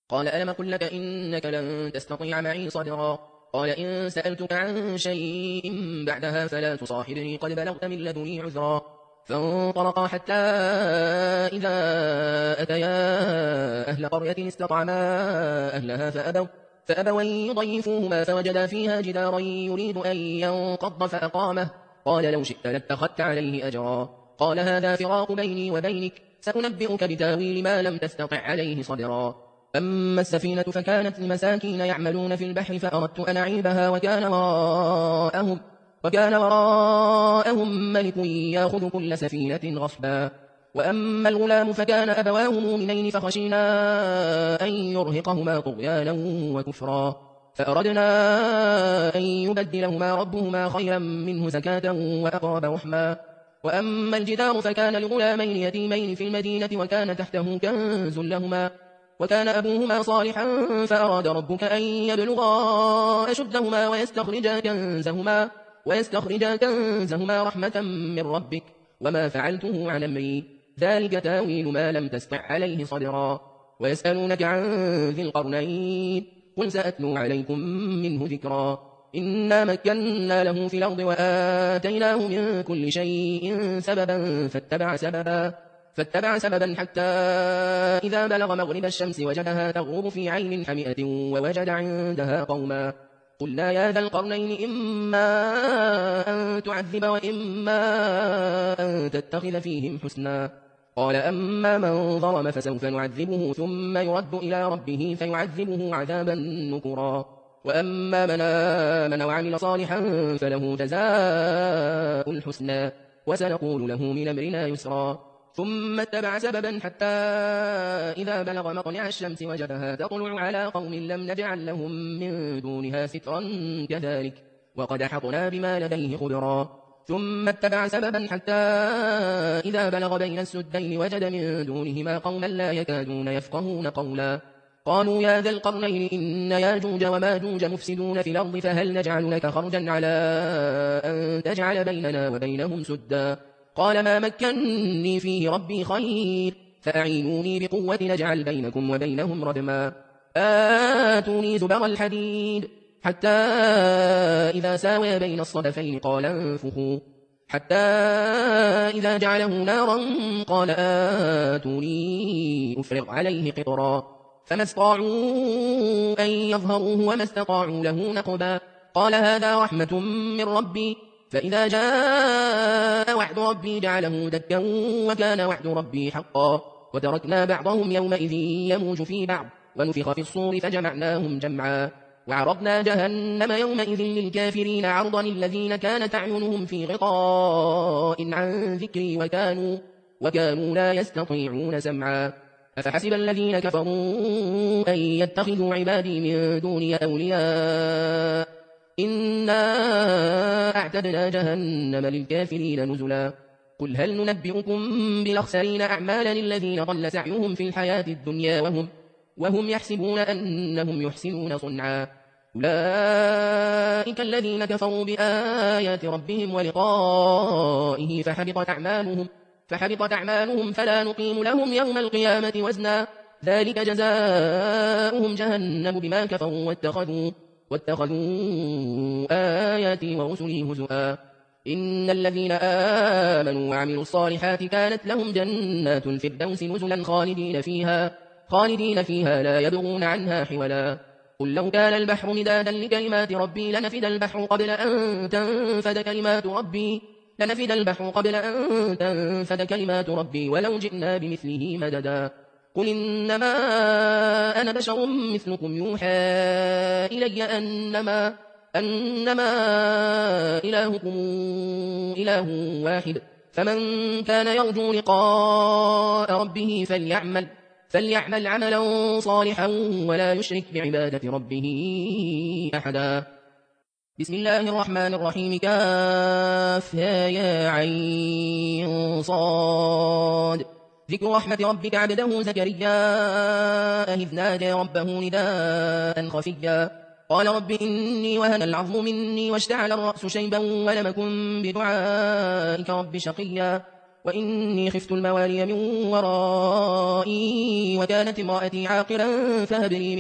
قال ألم قل لك إنك لن تستطيع معي صبرا قال إن سألتك عن شيء بعدها فلا تصاحبني قد بلغت من لدني عذرا فانطلقا حتى إذا أتيا أهل قرية استطعما أهلها فأبوا أن يضيفوهما فوجدا فيها جدارا يريد أن ينقض فأقامه قال لو شئت لاتخذت عليه أجرا قال هذا فراق بيني وبينك سأنبئك بتاويل ما لم تستطع عليه صبرا أما السفينة فكانت لمساكين يعملون في البحر فأردت أن أعيبها وكان وراءهم ملك يأخذ كل سفينة غصبا وأما الغلام فكان أبواه مؤمنين فخشينا أن يرهقهما طغيانا وكفرا فأردنا أن يبدلهما ربهما خيرا منه زكاة وأقرب رحما وأما الجدار فكان لغلامين يتيمين في المدينة وكان تحته كنز لهما وكان أبوهما صالحا فأراد ربك أن يبلغا أشدهما ويستخرجا كنزهما رحمة من ربك وما فعلته عن أمري ذلك تاويل ما لم تستطع عليه صبرا ويسألونك عن ذي القرنين قل سأتلو عليكم منه ذكرا إنا مكنا له في الأرض وآتيناه من كل شيء سببا فاتبع سببا حتى إذا بلغ مغرب الشمس وجدها تغرب في عين حمئة ووجد عندها قوما قلنا يا ذا القرنين إما أن تعذب وإما أن تتخذ فيهم حسنا قال أما من ظلم فسوف نعذبه ثم يرد إلى ربه فيعذبه عذابا نكرا وأما من آمن وعمل صالحا فله جزاء الحسنى وسنقول له من أمرنا يسرا ثم اتبع سببا حتى إذا بلغ مطلع الشمس وجدها تطلع على قوم لم نجعل لهم من دونها سترا كذلك وقد أحطنا بما لديه خبرا ثم اتبع سببا حتى إذا بلغ بين السدين وجد من دونهما قوما لا يكادون يفقهون قولا قالوا يا ذا القرنين إن ياجوج وماجوج مفسدون في الأرض فهل نجعل لك خرجا على أن تجعل بيننا وبينهم سدا قال ما مكنني فيه ربي خير فأعينوني بقوة نجعل بينكم وبينهم ردما آتوني زبر الحديد حتى إذا ساوى بين الصدفين قال انفخوا حتى إذا جعله نارا قال آتوني أفرغ عليه قطرا فما استطاعوا أن يظهروه وما استطاعوا له نقبا قال هذا رحمة من ربي فإذا جاء وعد ربي جعله دكا وكان وعد ربي حقا وتركنا بعضهم يومئذ يموج في بعض ونفخ في الصور فجمعناهم جمعا وعرضنا جهنم يومئذ للكافرين عرضا الذين كانت أعينهم في غطاء عن ذكري وكانوا لا يستطيعون سمعا أفحسب الذين كفروا أن يتخذوا عبادي من دوني أولياء إنا أعتدنا جهنم للكافرين نزلا قل هل ننبئكم بالأخسرين أعمالا الذين ضل سعيهم في الحياة الدنيا وهم يحسبون أنهم يحسنون صنعا أولئك الذين كفروا بآيات ربهم ولقائه فحبطت أعمالهم فلا نقيم لهم يوم القيامة وزنا ذلك جزاؤهم جهنم بما كفروا واتخذوا آياتي ورسلي هزؤا إن الذين آمنوا وعملوا الصالحات كانت لهم جنات الفردوس نزلا خالدين فيها لا يبغون عنها حولا قل لو كان البحر مدادا لكلمات ربي لنفد البحر قبل أن تنفد كلمات ربي ولو جئنا بمثله مددا قل إنما أنا بشر مثلكم يوحى إلي أنما إلهكم إله واحد فمن كان يرجو لقاء ربه فليعمل عملا صالحا ولا يشرك بعبادة ربه أحدا بسم الله الرحمن الرحيم كافها يا عين صاد ذكر رحمة ربك عبده زكريا إذ نادى ربه نداء خفيا قال رب إني وهن العظم مني واشتعل الرأس شيبا ولم أكن بدعائك رب شقيا وإني خفت الموالي من ورائي وكانت امرأتي عاقرا فهب لي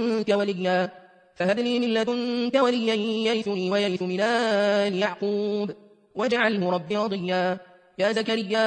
من لدنك وليا يرثني ويرث من آل يعقوب واجعله ربي رضيا. يا زكريا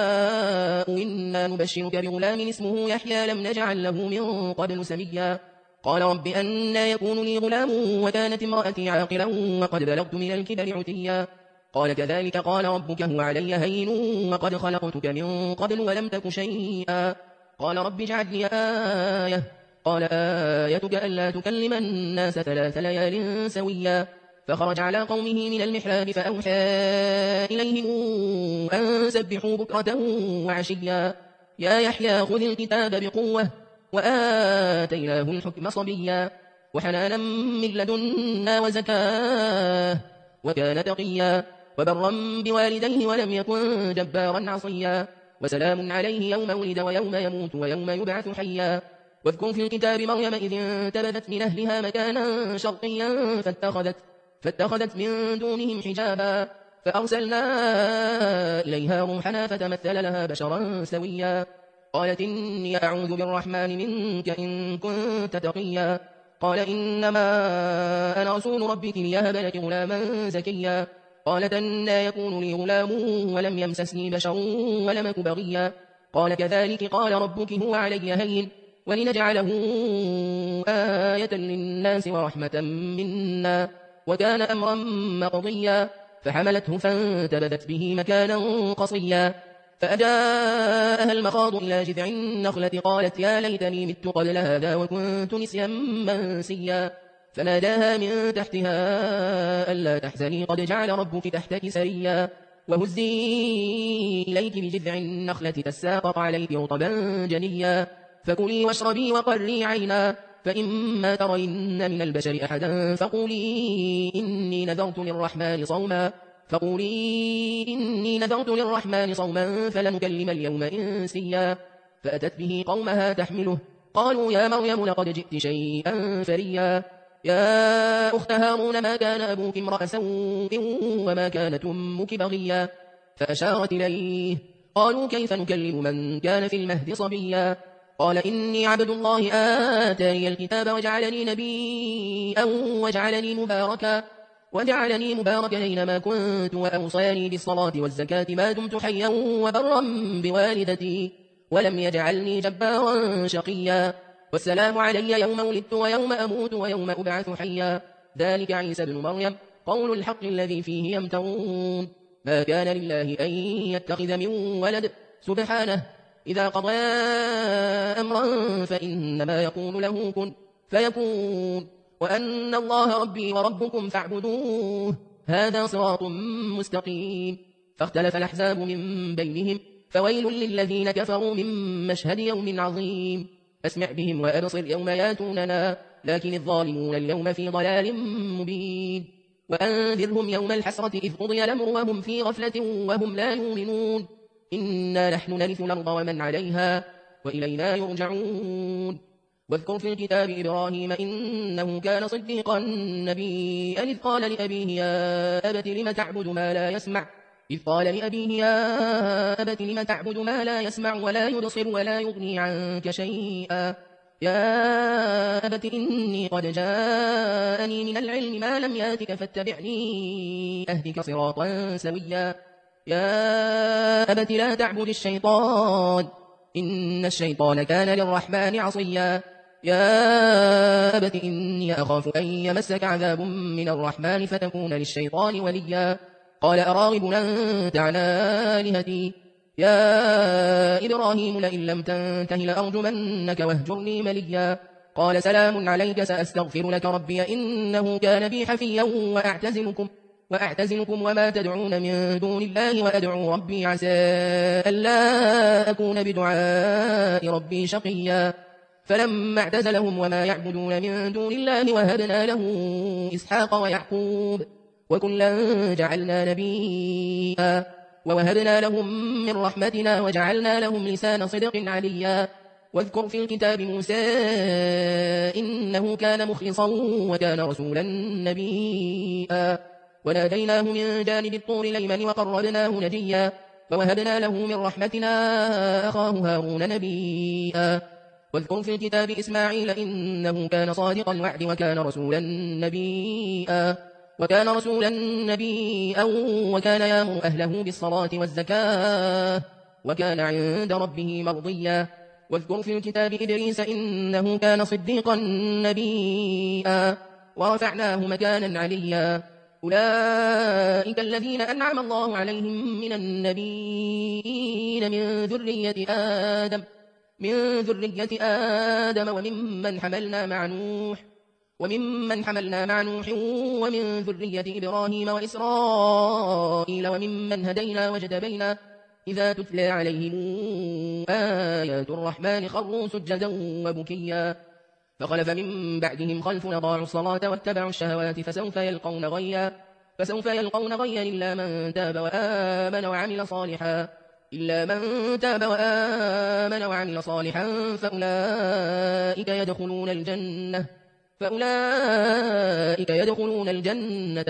إنا نبشرك بغلام اسمه يحيى لم نجعل له من قبل سميا. قال رب أنى يكون لي غلام وكانت امرأتي عاقرا وقد بلغت من الكبر عتيا. قال كذلك قال ربك هو علي هين وقد خلقتك من قبل ولم تك شيئا. قال رب اجعل لي آية. قال آيتك ألا تكلم الناس 3 ليال سويا. فخرج على قومه من المحراب فأوحى إليهم أن سبحوا بكرة وعشيا. يا يحيى خذ الكتاب بقوة وآتيناه الحكم صبيا وحنانا من لدنا وزكاة وكان تقيا وبرا بوالديه ولم يكن جبارا عصيا. وسلام عليه يوم ولد ويوم يموت ويوم يبعث حيا. واذكر في الكتاب مريم إذ انتبذت من أهلها مكانا شرقيا فاتخذت من دونهم حجابا فأرسلنا إليها روحنا فتمثل لها بشرا سويا. قالت إني أعوذ بالرحمن منك إن كنت تقيا. قال إنما أنا رسول ربك ليهب لك غلاما زكيا. قالت أنى يكون لي غلام ولم يمسسني بشر ولم أك بغيا. قال كذلك قال ربك هو علي هين ولنجعله آية للناس ورحمة منا وكان أمرا مقضيا. فحملته فانتبذت به مكانا قصيا. فأجاءها المخاض إلى جذع النخلة قالت يا ليتني مت قبل هذا وكنت نسيا منسيا. فناداها من تحتها ألا تحزني قد جعل ربك تحتك سريا. وهزي إليك بجذع النخلة تساقط عليك رطبا جنيا. فكلي واشربي وقري عينا فإما ترين من البشر أحدا فقولي إني نذرت للرحمن صوما فلن نكلم اليوم إنسيا. فأتت به قومها تحمله قالوا يا مريم لقد جئت شيئا فريا. يا أخت هارون ما كان أبوك امرأ سوء وما كانت أمك بغيا. فأشارت إليه قالوا كيف نكلم من كان في المهد صبيا. قال إني عبد الله آتاني الكتاب وجعلني نبيا وجعلني مباركا أينما كنت وأوصاني بالصلاة والزكاة ما دمت حيا وبرا بوالدتي ولم يجعلني جبارا شقيا. والسلام علي يوم ولدت ويوم أموت ويوم أبعث حيا. ذلك عيسى بن مريم قول الحق الذي فيه يمترون. ما كان لله أن يتخذ من ولد سبحانه إذا قضى أمرا فإنما يقول له كن فيكون وأن الله ربي وربكم فاعبدوه هذا صراط مستقيم. فاختلف الأحزاب من بينهم فويل للذين كفروا من مشهد يوم عظيم. أسمع بهم وأبصر يوم ياتوننا لكن الظالمون اليوم في ضلال مبين. وأنذرهم يوم الحسرة إذ قضي الأمر وهم في غفلة وهم لا يؤمنون. إنا نحن نرث الأرض ومن عليها وإلينا يرجعون. واذكر في الكتاب إبراهيم إنه كان صديقا نبيا إذ قال لأبيه يا أبت لم تعبد ما لا يسمع ولا يبصر ولا يغني عنك شيئا. يا أبت إني قد جاءني من العلم ما لم ياتك فاتبعني أهدك صراطا سويا. يا أبت لا تعبد الشيطان إن الشيطان كان للرحمن عصيا. يا أبت إني أخاف أن يمسك عذاب من الرحمن فتكون للشيطان وليا. قال أراغب أنت عن آلهتي يا إبراهيم لئن لم تنته لأرجمنك واهجرني مليا. قال سلام عليك سأستغفر لك ربي إنه كان بي حفيا. وأعتزلكم وما تدعون من دون الله وأدعو ربي عسى ألا أكون بدعاء ربي شقيا. فلما اعتزلهم وما يعبدون من دون الله وهبنا له إسحاق ويعقوب وكلا جعلنا نبيا ووهبنا لهم من رحمتنا وجعلنا لهم لسان صدق عليا. واذكر في الكتاب موسى إنه كان مخلصا وكان رسولا نبيا. وناديناه من جانب الطور الأيمن وقربناه نجيا. فوهبنا له من رحمتنا أخاه هارون نبيا. واذكر في الكتاب إسماعيل إنه كان صادق الوعد وكان رسولا نبيا وكان يأمر أهله بالصلاة والزكاة وكان عند ربه مرضيا. واذكر في الكتاب إدريس إنه كان صديقا نبيا ورفعناه مكانا عليا. أولئك الذين أنعم الله عليهم من النبيين من ذرية آدم وممن حملنا مع نوح ومن ذرية إبراهيم وإسرائيل وممن هدينا واجتبينا إذا تتلى عليهم آيات الرحمن خروا سجدا وبكيا. فخلف من بعدهم خلف أضاعوا الصلاة واتبعوا الشهوات فسوف يلقون غيا إلا من تاب وآمن وعمل صالحا فأولئك يدخلون الجنة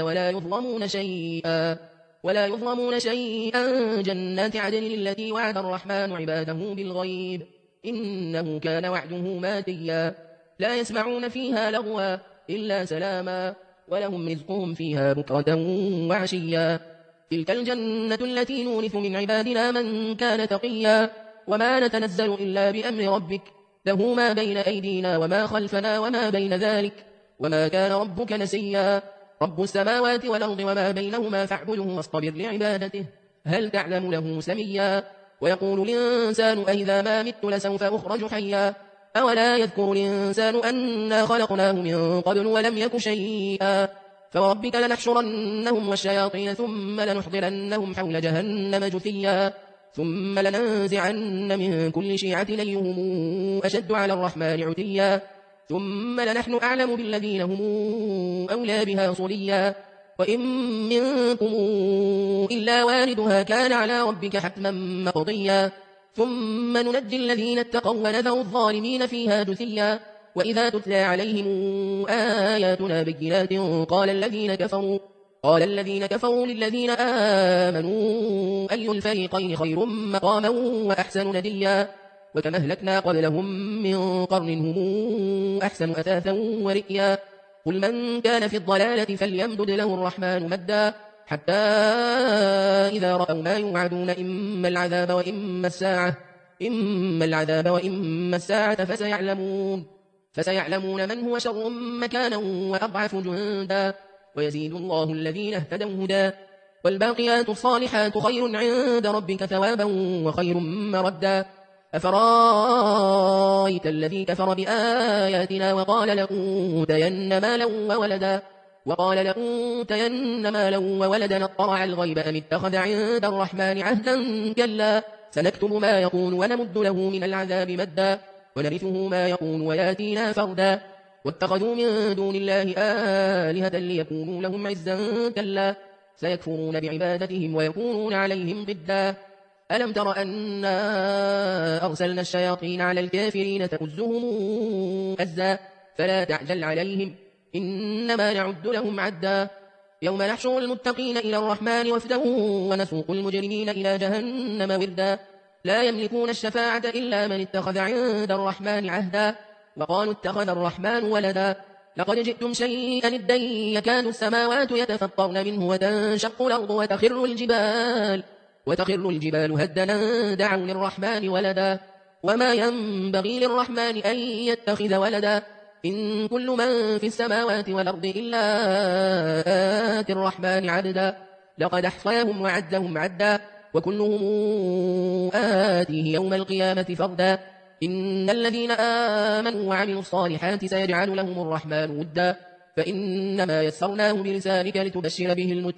ولا يظلمون شيئا جنات عدن التي وعد الرحمن عباده بالغيب إنه كان وعده ماتيا. لا يسمعون فيها لغوا إلا سلاما ولهم رزقهم فيها بكرة وعشيا. تلك الجنة التي نورث من عبادنا من كان تقيا. وما نتنزل إلا بأمر ربك له ما بين أيدينا وما خلفنا وما بين ذلك وما كان ربك نسيا. رب السماوات والأرض وما بينهما فاعبده واصطبر لعبادته هل تعلم له سميا. ويقول الإنسان أإذا ما مت لسوف أخرج حيا. أولا يذكر الإنسان أنا خلقناه من قبل ولم يك شيئا. فوربك لنحشرنهم والشياطين ثم لنحضرنهم حول جهنم جثيا. ثم لننزعن من كل شيعة أيهم أشد على الرحمن عتيا. ثم لنحن أعلم بالذين هم أولى بها صليا. وإن منكم إلا واردها كان على ربك حتما مقضيا. ثم ننجي الذين اتقوا ونذر الظالمين فيها جثيا. وإذا تتلى عليهم آياتنا بينات قال الذين كفروا للذين آمنوا أي الفريقين خير مقاما وأحسن نديا. وكما أهلكنا قبلهم من قرن هم أحسن أثاثا ورئيا. قل من كان في الضلالة فليمدد له الرحمن مدا حتى إذا رأوا ما يوعدون إما العذاب وإما الساعة فسيعلمون من هو شر مكانا وأضعف جندا. ويزيد الله الذين اهتدوا هدى. والباقيات الصالحات خير عند ربك ثوابا وخير مردا. أفرايت الذي كفر بآياتنا وقال لأوتين مالا وولدا اطلع الغيب أم اتخذ عند الرحمن عهدا كلا سنكتب ما يقول ونمد له من العذاب مدا ونرثه ما يقول وياتينا فردا. واتخذوا من دون الله آلهة ليكونوا لهم عزا كلا سيكفرون بعبادتهم ويكونون عليهم ضدا. ألم تر أنا أرسلنا الشياطين على الكافرين تؤزهم أزا فلا تعجل عليهم إنما نعد لهم عدا. يوم نحشر المتقين إلى الرحمن وفدا ونسوق المجرمين إلى جهنم وردا. لا يملكون الشفاعة إلا من اتخذ عند الرحمن عهدا. وقالوا اتخذ الرحمن ولدا لقد جئتم شيئا إدا يكاد السماوات يتفطرن منه وتنشق الأرض وتخر الجبال هدنا دعوا للرحمن ولدا. وما ينبغي للرحمن أن يتخذ ولدا إن كل من في السماوات والأرض إلا آتي الرحمن عبدا. لقد أحصاهم وعدهم عدا وكلهم آتيه يوم القيامة فردا. إن الذين آمنوا وعملوا الصالحات سيجعل لهم الرحمن ودا. فإنما يسرناه بلسانك لتبشر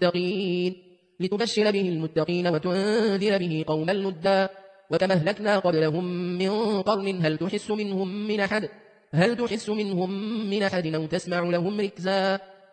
به المتقين وتنذر به قوما لدا. وكما أهلكنا قبلهم من قرن هل تحس منهم من أحد أو تسمع لهم ركزا.